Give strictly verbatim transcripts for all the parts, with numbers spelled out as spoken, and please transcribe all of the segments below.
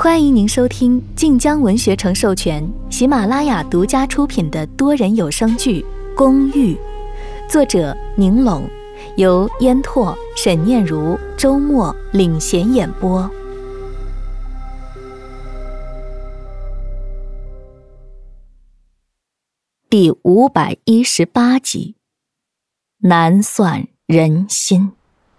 欢迎您收听晋江文学城授权、喜马拉雅独家出品的多人有声剧《公寓》，作者宁拢，由烟拓、沈念如、周末领衔演播。第五百一十八集，难算人心。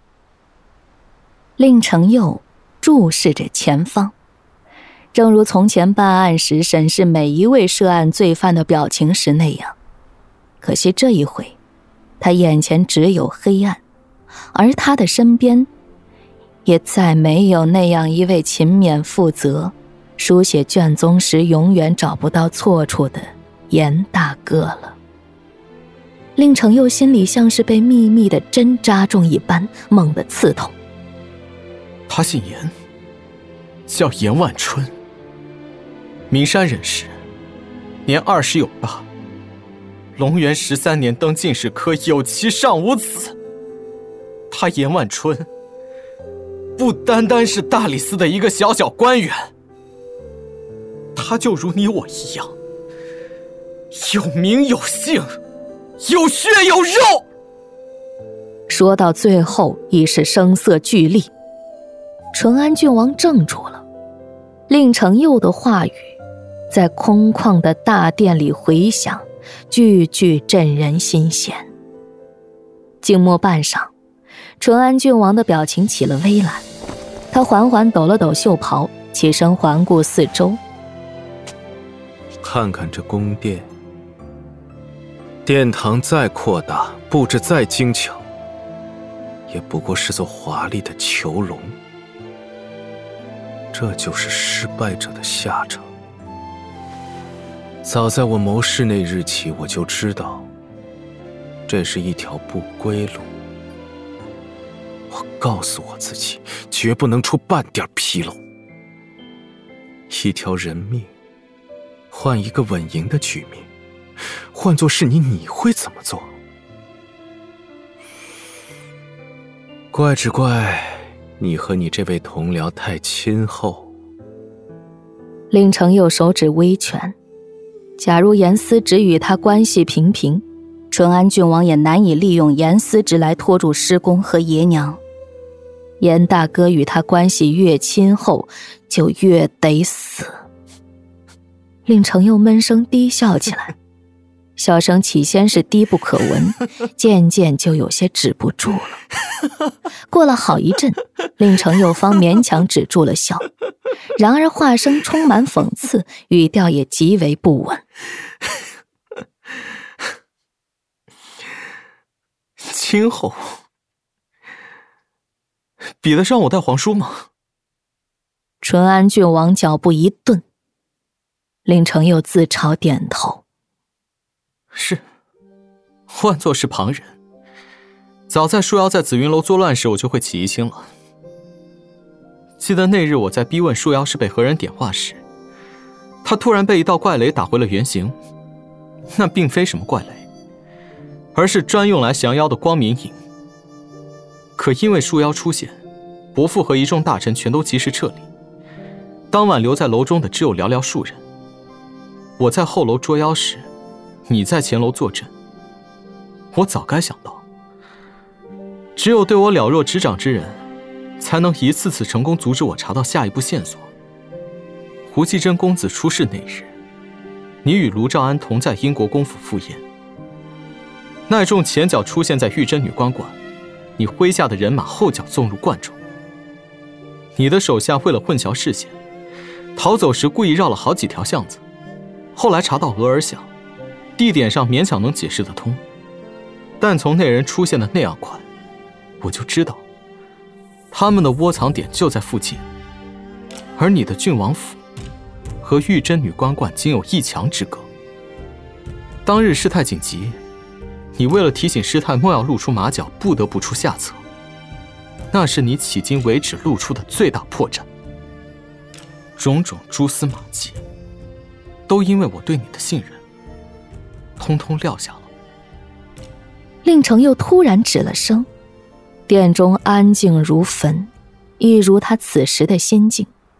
令程佑注视着前方，正如从前办案时审视每一位涉案罪犯的表情时那样，可惜这一回他眼前只有黑暗，而他的身边也再没有那样一位勤勉负责、书写卷宗时永远找不到错处的严大哥了。令程佑心里像是被密密的针扎中一般，猛地刺痛。 他姓严，叫严万春，岷山人士，年二十有八，隆元十三年登进士科，有妻尚无子。他严万春不单单是大理寺的一个小小官员，他就如你我一样，有名有姓，有血有肉。 说到最后已是声色俱厉，淳安郡王怔住了。令程佑的话语在空旷的大殿里回响，句句震人心弦。静默半晌，淳安郡王的表情起了微澜，他缓缓抖了抖袖袍，起身环顾四周。 看看这宫殿，殿堂再扩大，布置再精巧，也不过是座华丽的囚笼。这就是失败者的下场。早在我谋事那日起，我就知道这是一条不归路。我告诉我自己，绝不能出半点纰漏。一条人命换一个稳赢的局面，换作是你，你会怎么做？怪只怪你和你这位同僚太亲厚。 令程佑手指微拳，假如严思直与他关系平平，淳安郡王也难以利用严思直来拖住师公和爷娘。严大哥与他关系越亲厚，就越得死。令程佑闷声低笑起来，笑声起先是低不可闻，渐渐就有些止不住了。过了好一阵，令程佑方勉强止住了笑，然而话声充满讽刺，语调也极为不稳。 亲厚，比得上我带皇叔吗？ 淳安郡王脚步一顿，令程佑自嘲点头。 是，换作是旁人，早在树妖在紫云楼作乱时，我就会起疑心了。记得那日我在逼问树妖是被何人点化时，他突然被一道怪雷打回了原形。那并非什么怪雷，而是专用来降妖的光明影。可因为树妖出现，伯父和一众大臣全都及时撤离，当晚留在楼中的只有寥寥数人。我在后楼捉妖时，你在前楼坐镇。我早该想到，只有对我了若指掌之人，才能一次次成功阻止我查到下一步线索。胡继真公子出事那日，你与卢兆安同在英国公府赴宴，那众前脚出现在玉真女官馆，你麾下的人马后脚纵入观中。你的手下为了混淆视线，逃走时故意绕了好几条巷子，后来查到俄而巷，地点上勉强能解释得通，但从那人出现的那样快，我就知道他们的窝藏点就在附近。而你的郡王府和玉真女官观仅有一墙之隔。当日事态紧急，你为了提醒师太莫要露出马脚，不得不出下策，那是你迄今为止露出的最大破绽。种种蛛丝马迹，都因为我对你的信任，通通撂下了。 令程又突然止了声，殿中安静如坟，一如他此时的心境。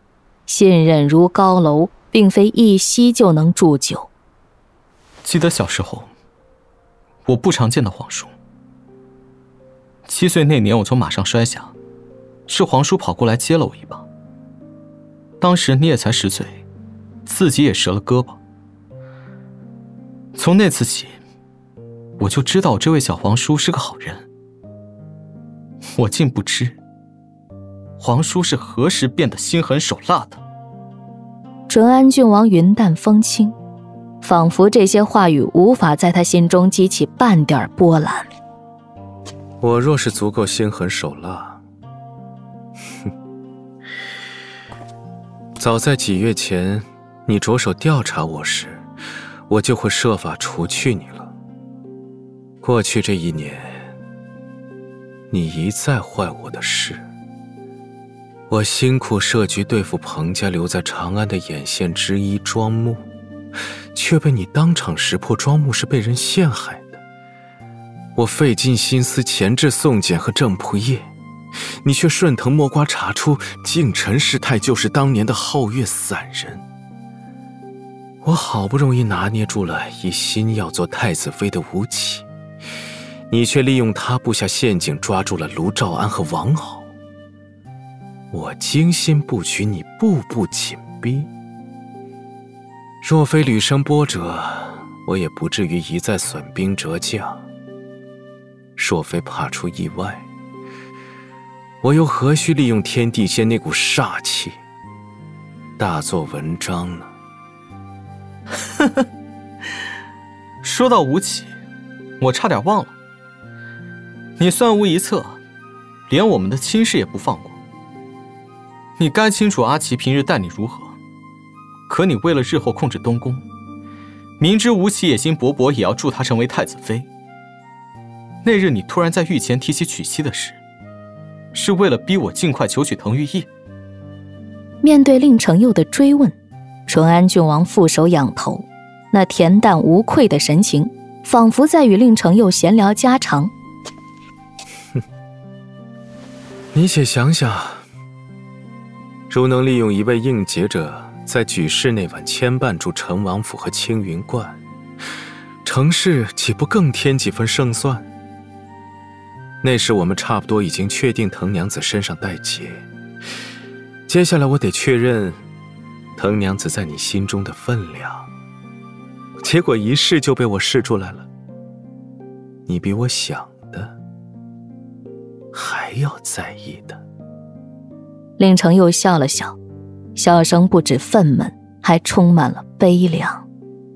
信任如高楼，并非一夕就能铸就。 记得小时候，我不常见到皇叔。七岁那年，我从马上摔下，是皇叔跑过来接了我一把。当时你也才十岁，自己也折了胳膊。从那次起，我就知道这位小皇叔是个好人。我竟不知，皇叔是何时变得心狠手辣的。 淳安郡王云淡风轻，仿佛这些话语无法在他心中激起半点波澜。 我若是足够心狠手辣，哼，早在几月前你着手调查我时，我就会设法除去你了。过去这一年，你一再坏我的事，我辛苦设局对付彭家留在长安的眼线之一庄木，却被你当场识破庄木是被人陷害的。我费尽心思钳制宋简和郑仆夜，你却顺藤摸瓜查出靖臣师太就是当年的皓月散人。我好不容易拿捏住了一心要做太子妃的吴起，你却利用他布下陷阱抓住了卢兆安和王敖。我精心布局，你步步紧逼。若非屡生波折，我也不至于一再损兵折将。若非怕出意外，我又何须利用天地间那股煞气大做文章呢？ 呵呵，说到吴起，我差点忘了，你算无一策，连我们的亲事也不放过。你该清楚阿奇平日待你如何，可你为了日后控制东宫，明知吴起野心勃勃，也要助他成为太子妃。那日你突然在御前提起娶妻的事，是为了逼我尽快求娶滕玉意。 面对令程佑的追问，淳安郡王负手仰头，那恬淡无愧的神情，仿佛在与令程佑闲聊家常。 哼，你且想想，如能利用一位应劫者在举事那晚牵绊住陈王府和青云观，成事岂不更添几分胜算？那时我们差不多已经确定滕娘子身上带劫，接下来我得确认滕娘子在你心中的分量。结果一试就被我试出来了，你比我想的还要在意的。 令程佑笑了笑，笑声不止愤懑，还充满了悲凉。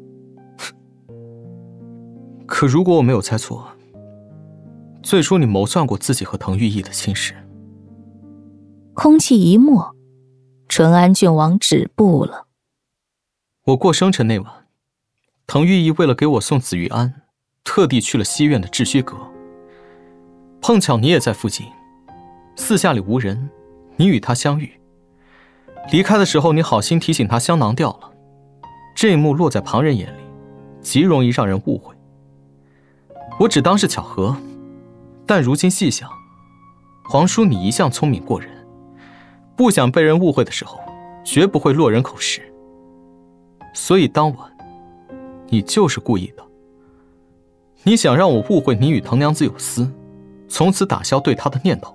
可如果我没有猜错，最初你谋算过自己和滕玉意的亲事。 空气一默，淳安郡王止步了。 我过生辰那晚，滕玉意为了给我送紫玉安，特地去了西苑的智虚阁。碰巧你也在附近，四下里无人，你与他相遇。离开的时候，你好心提醒他香囊掉了，这一幕落在旁人眼里，极容易让人误会。我只当是巧合，但如今细想，皇叔你一向聪明过人，不想被人误会的时候，绝不会落人口实。所以当晚，你就是故意的。你想让我误会你与滕娘子有私，从此打消对她的念头。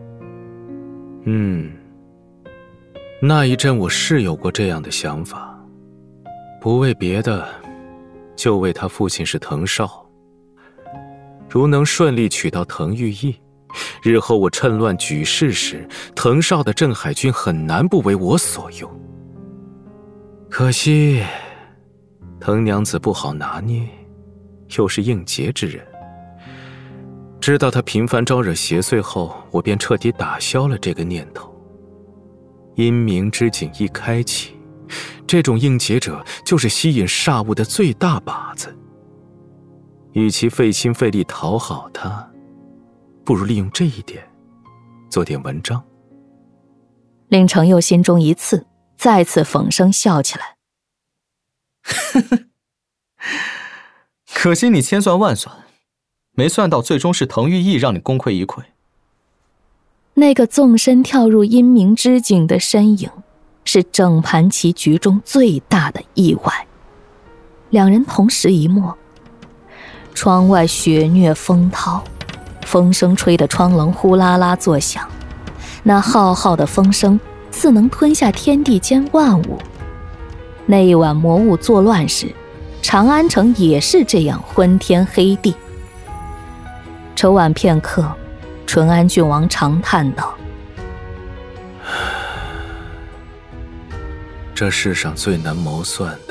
嗯，那一阵我是有过这样的想法，不为别的，就为他父亲是滕绍。如能顺利娶到滕玉意，日后我趁乱举事时，滕绍的镇海军很难不为我所用。可惜滕娘子不好拿捏，又是应劫之人。知道她频繁招惹邪祟后，我便彻底打消了这个念头。阴冥之井一开启，这种应劫者就是吸引煞物的最大靶子。与其费心费力讨好他，不如利用这一点做点文章。 令程佑心中一刺，再次讽声笑起来。 可惜你千算万算，没算到最终是滕玉意让你功亏一篑。 那个纵身跳入阴冥之井的身影， 是整盘棋局中最大的意外。两人同时一默，窗外雪虐风涛，风声吹得窗棱呼啦啦作响，那浩浩的风声似能吞下天地间万物。那一晚魔物作乱时，长安城也是这样昏天黑地。抽完片刻，淳安郡王长叹道： 这世上最难谋算的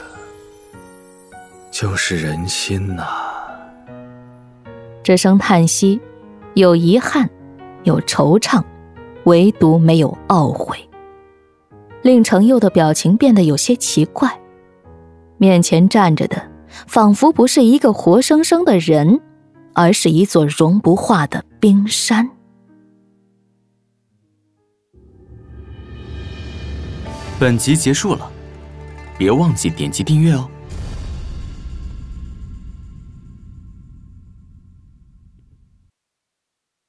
就是人心呐、啊。 这声叹息有遗憾，有惆怅，唯独没有懊悔。令程佑的表情变得有些奇怪，面前站着的仿佛不是一个活生生的人，而是一座融不化的冰山。 本集结束了，别忘记点击订阅哦。